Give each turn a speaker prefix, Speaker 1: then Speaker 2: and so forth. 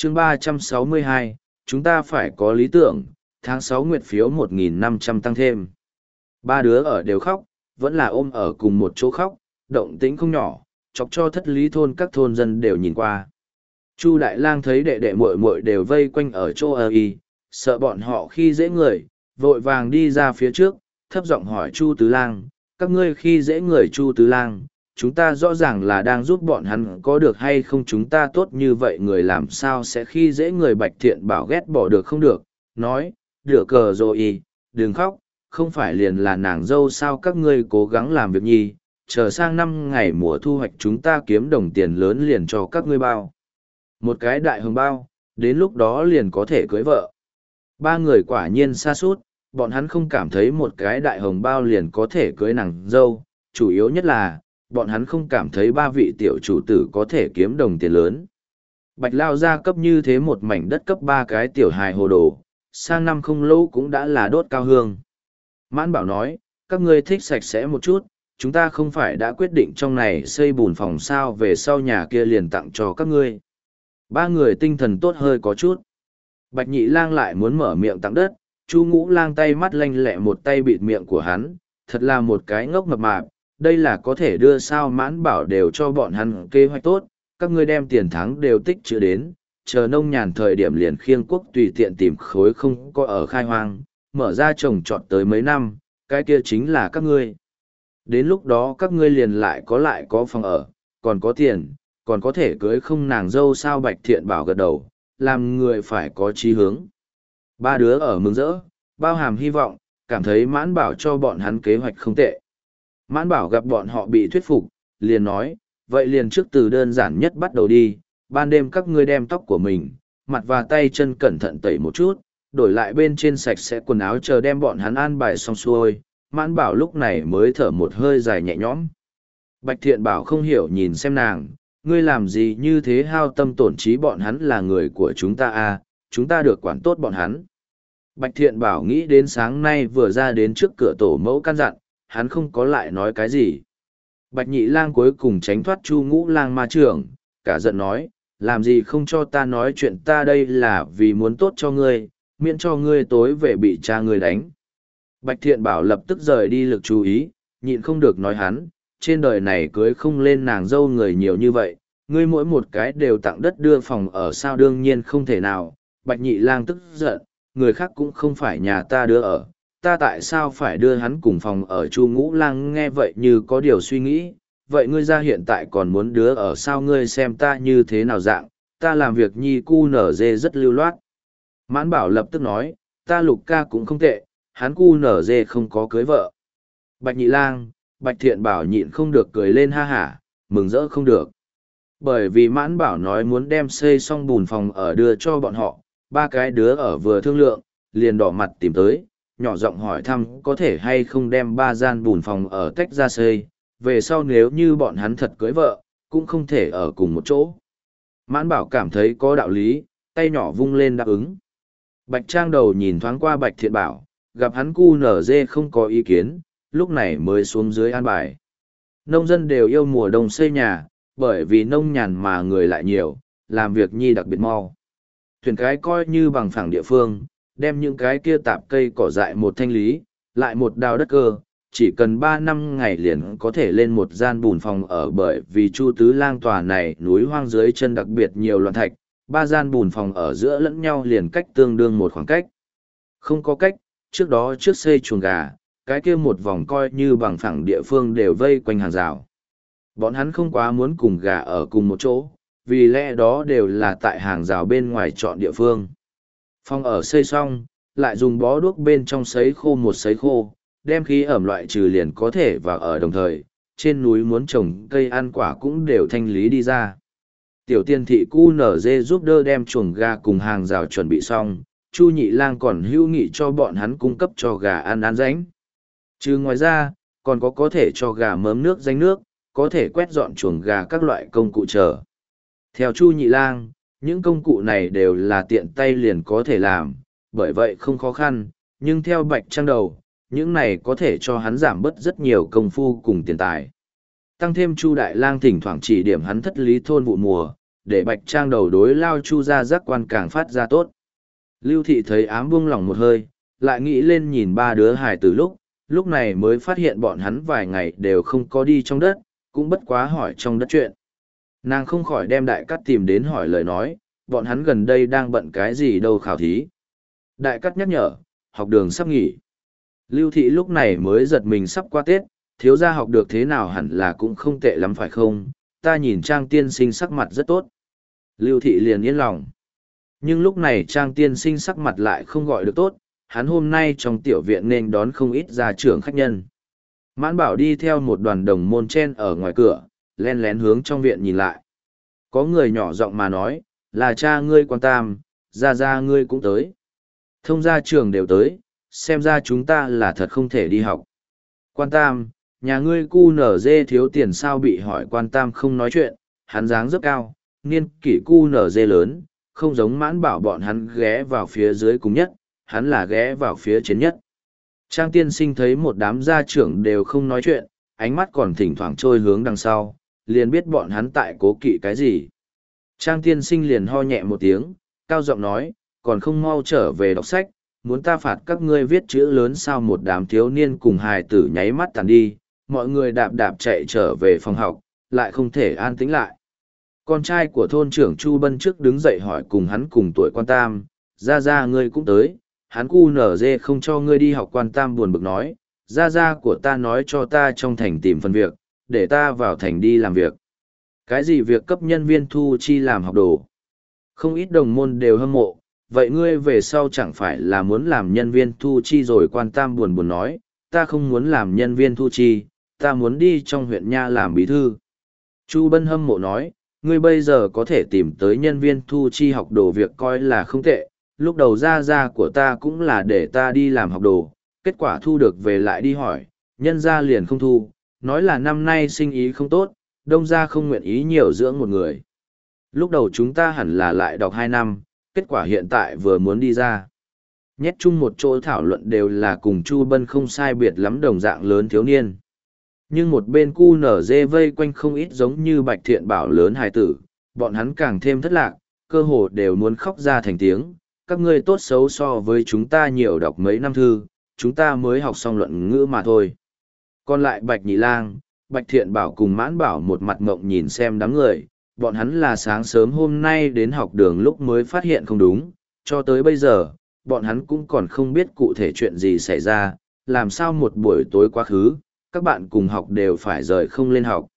Speaker 1: chương 362, chúng ta phải có lý tưởng, tháng 6 nguyệt phiếu 1.500 tăng thêm. Ba đứa ở đều khóc, vẫn là ôm ở cùng một chỗ khóc, động tĩnh không nhỏ, chọc cho thất lý thôn các thôn dân đều nhìn qua. Chu Đại Lang thấy đệ đệ muội muội đều vây quanh ở chỗ ở y, sợ bọn họ khi dễ người, vội vàng đi ra phía trước, thấp giọng hỏi Chu Tứ Lang, các ngươi khi dễ người Chu Tứ Lang, chúng ta rõ ràng là đang giúp bọn hắn có được hay không, chúng ta tốt như vậy người làm sao sẽ khi dễ người. Bạch Thiện Bảo ghét bỏ được không được, nói, được cờ rồi y, đừng khóc, không phải liền là nàng dâu sao, các ngươi cố gắng làm việc nhi, chờ sang năm ngày mùa thu hoạch chúng ta kiếm đồng tiền lớn liền cho các ngươi bao. Một cái đại hồng bao, đến lúc đó liền có thể cưới vợ. Ba người quả nhiên xa suốt, bọn hắn không cảm thấy một cái đại hồng bao liền có thể cưới nàng dâu, chủ yếu nhất là, bọn hắn không cảm thấy ba vị tiểu chủ tử có thể kiếm đồng tiền lớn. Bạch Lao gia cấp như thế một mảnh đất cấp ba cái tiểu hài hồ đồ, sang năm không lâu cũng đã là đốt cao hương. Mãn Bảo nói, các ngươi thích sạch sẽ một chút, chúng ta không phải đã quyết định trong này xây bùn phòng sao, về sau nhà kia liền tặng cho các ngươi. Ba người tinh thần tốt hơi có chút. Bạch Nhị Lang lại muốn mở miệng tặng đất, Chu Ngũ Lang tay mắt lanh lẹ một tay bịt miệng của hắn, thật là một cái ngốc mập mạp, đây là có thể đưa sao. Mãn Bảo đều cho bọn hắn kế hoạch tốt, các ngươi đem tiền thắng đều tích trữ đến, chờ nông nhàn thời điểm liền khiêng quốc tùy tiện tìm khối không có ở khai hoang, mở ra trồng trọt tới mấy năm, cái kia chính là các ngươi. Đến lúc đó các ngươi liền lại có phòng ở, còn có tiền, còn có thể cưới không nàng dâu sao. Bạch Thiện Bảo gật đầu, làm người phải có chí hướng. Ba đứa ở mừng rỡ, bao hàm hy vọng, cảm thấy Mãn Bảo cho bọn hắn kế hoạch không tệ. Mãn Bảo gặp bọn họ bị thuyết phục, liền nói, vậy liền trước từ đơn giản nhất bắt đầu đi, ban đêm các ngươi đem tóc của mình, mặt và tay chân cẩn thận tẩy một chút, đổi lại bên trên sạch sẽ quần áo, chờ đem bọn hắn an bài xong xuôi. Mãn Bảo lúc này mới thở một hơi dài nhẹ nhõm. Bạch Thiện Bảo không hiểu nhìn xem nàng, ngươi làm gì như thế, hao tâm tổn trí, bọn hắn là người của chúng ta à, chúng ta được quản tốt bọn hắn. Bạch Thiện Bảo nghĩ đến sáng nay vừa ra đến trước cửa tổ mẫu căn dặn, hắn không có lại nói cái gì. Bạch Nhị Lang cuối cùng tránh thoát Chu Ngũ Lang ma trưởng, cả giận nói, làm gì không cho ta nói chuyện, ta đây là vì muốn tốt cho ngươi, miễn cho ngươi tối về bị cha ngươi đánh. Bạch Thiện Bảo lập tức rời đi lực chú ý, nhịn không được nói hắn, trên đời này cưới không lên nàng dâu người nhiều như vậy, ngươi mỗi một cái đều tặng đất đưa phòng ở sao, đương nhiên không thể nào. Bạch Nhị Lang tức giận, người khác cũng không phải nhà ta đưa ở, ta tại sao phải đưa hắn cùng phòng ở. Chu Ngũ Lang nghe vậy như có điều suy nghĩ, vậy ngươi ra hiện tại còn muốn đưa ở sao, ngươi xem ta như thế nào dạng, ta làm việc nhi cu nở dê rất lưu loát. Mãn Bảo lập tức nói, ta Lục ca cũng không tệ, hắn cu nở dê không có cưới vợ. Bạch Nhị Lang, Bạch Thiện Bảo nhịn không được cười lên ha hả, mừng rỡ không được. Bởi vì Mãn Bảo nói muốn đem xây xong bùn phòng ở đưa cho bọn họ, ba cái đứa ở vừa thương lượng, liền đỏ mặt tìm tới, nhỏ giọng hỏi thăm có thể hay không đem ba gian bùn phòng ở tách ra xây, về sau nếu như bọn hắn thật cưới vợ, cũng không thể ở cùng một chỗ. Mãn Bảo cảm thấy có đạo lý, tay nhỏ vung lên đáp ứng. Bạch Trang đầu nhìn thoáng qua Bạch Thiện Bảo, gặp hắn cu nở dê không có ý kiến, lúc này mới xuống dưới an bài. Nông dân đều yêu mùa đông xây nhà, bởi vì nông nhàn mà người lại nhiều, làm việc nhi đặc biệt mau. Thuyền cái coi như bằng phẳng địa phương, đem những cái kia tạp cây cỏ dại một thanh lý, lại một đào đất cơ, chỉ cần 3 năm ngày liền có thể lên một gian bùn phòng ở. Bởi vì Chu Tứ Lang tòa này núi hoang dưới chân đặc biệt nhiều loạn thạch, 3 gian bùn phòng ở giữa lẫn nhau liền cách tương đương một khoảng cách. Không có cách, trước đó trước xây chuồng gà, cái kia một vòng coi như bằng phẳng địa phương đều vây quanh hàng rào. Bọn hắn không quá muốn cùng gà ở cùng một chỗ, vì lẽ đó đều là tại hàng rào bên ngoài chọn địa phương. Phòng ở xây xong, lại dùng bó đuốc bên trong sấy khô một sấy khô, đem khí ẩm loại trừ liền có thể vào ở. Đồng thời, trên núi muốn trồng cây ăn quả cũng đều thanh lý đi ra. Tiểu Tiên thị cu nở dê giúp đỡ đem chuồng gà cùng hàng rào chuẩn bị xong, Chu Nhị Lang còn hữu nghị cho bọn hắn cung cấp cho gà ăn ránh. Chứ ngoài ra, còn có thể cho gà mớm nước ránh nước, có thể quét dọn chuồng gà các loại công cụ chờ. Theo Chu Nhị Lang, những công cụ này đều là tiện tay liền có thể làm, bởi vậy không khó khăn, nhưng theo Bạch Trang đầu, những này có thể cho hắn giảm bớt rất nhiều công phu cùng tiền tài. Tăng thêm Chu Đại Lang thỉnh thoảng chỉ điểm hắn thất lý thôn vụ mùa, để Bạch Trang đầu đối Lao Chu ra giác quan càng phát ra tốt. Lưu Thị thấy ám buông lỏng một hơi, lại nghĩ lên nhìn ba đứa hài từ lúc này mới phát hiện bọn hắn vài ngày đều không có đi trong đất, cũng bất quá hỏi trong đất chuyện. Nàng không khỏi đem Đại Cát tìm đến hỏi lời nói, bọn hắn gần đây đang bận cái gì đâu khảo thí. Đại Cát nhắc nhở, học đường sắp nghỉ. Lưu Thị lúc này mới giật mình sắp qua Tết, thiếu gia học được thế nào hẳn là cũng không tệ lắm phải không, ta nhìn Trang tiên sinh sắc mặt rất tốt. Lưu Thị liền yên lòng. Nhưng lúc này Trang tiên sinh sắc mặt lại không gọi được tốt, hắn hôm nay trong tiểu viện nên đón không ít gia trưởng khách nhân. Mãn Bảo đi theo một đoàn đồng môn chen ở ngoài cửa, len lén hướng trong viện nhìn lại. Có người nhỏ giọng mà nói, là cha ngươi Quan Tam, gia ngươi cũng tới. Thông gia trưởng đều tới, xem ra chúng ta là thật không thể đi học. Quan Tam, nhà ngươi cu nở dê thiếu tiền sao bị hỏi. Quan Tam không nói chuyện, hắn dáng rất cao, niên kỷ cu nở dê lớn, không giống Mãn Bảo bọn hắn ghé vào phía dưới cùng nhất, hắn là ghé vào phía trên nhất. Trang tiên sinh thấy một đám gia trưởng đều không nói chuyện, ánh mắt còn thỉnh thoảng trôi hướng đằng sau, liền biết bọn hắn tại cố kỵ cái gì. Trang tiên sinh liền ho nhẹ một tiếng, cao giọng nói, còn không mau trở về đọc sách, muốn ta phạt các ngươi viết chữ lớn sao. Một đám thiếu niên cùng hài tử nháy mắt tàn đi, mọi người đạp đạp chạy trở về phòng học, lại không thể an tĩnh lại. Con trai của thôn trưởng Chu Bân trước đứng dậy hỏi cùng hắn cùng tuổi Quan Tam, gia ngươi cũng tới, hắn cu nở dê không cho ngươi đi học. Quan Tam buồn bực nói, gia của ta nói cho ta trong thành tìm phần việc, để ta vào thành đi làm việc. Cái gì việc cấp nhân viên thu chi làm học đồ? Không ít đồng môn đều hâm mộ, vậy ngươi về sau chẳng phải là muốn làm nhân viên thu chi rồi. Quan Tam buồn buồn nói, ta không muốn làm nhân viên thu chi, ta muốn đi trong huyện nha làm bí thư. Chu Bân hâm mộ nói, ngươi bây giờ có thể tìm tới nhân viên thu chi học đồ việc coi là không tệ, lúc đầu gia của ta cũng là để ta đi làm học đồ, kết quả thu được về lại đi hỏi, nhân gia liền không thu, nói là năm nay sinh ý không tốt, đông gia không nguyện ý nhiều dưỡng một người. Lúc đầu chúng ta hẳn là lại đọc 2 năm, kết quả hiện tại vừa muốn đi ra. Nhét chung một chỗ thảo luận đều là cùng Chu Bân không sai biệt lắm đồng dạng lớn thiếu niên. Nhưng một bên cu nở dê vây quanh không ít giống như Bạch Thiện Bảo lớn hài tử, bọn hắn càng thêm thất lạc, cơ hồ đều muốn khóc ra thành tiếng. Các ngươi tốt xấu so với chúng ta nhiều đọc mấy năm thư, chúng ta mới học xong luận ngữ mà thôi. Còn lại Bạch Nhị Lang, Bạch Thiện Bảo cùng Mãn Bảo một mặt ngộng nhìn xem đám người, bọn hắn là sáng sớm hôm nay đến học đường lúc mới phát hiện không đúng, cho tới bây giờ, bọn hắn cũng còn không biết cụ thể chuyện gì xảy ra, làm sao một buổi tối quá khứ, các bạn cùng học đều phải rời không lên học.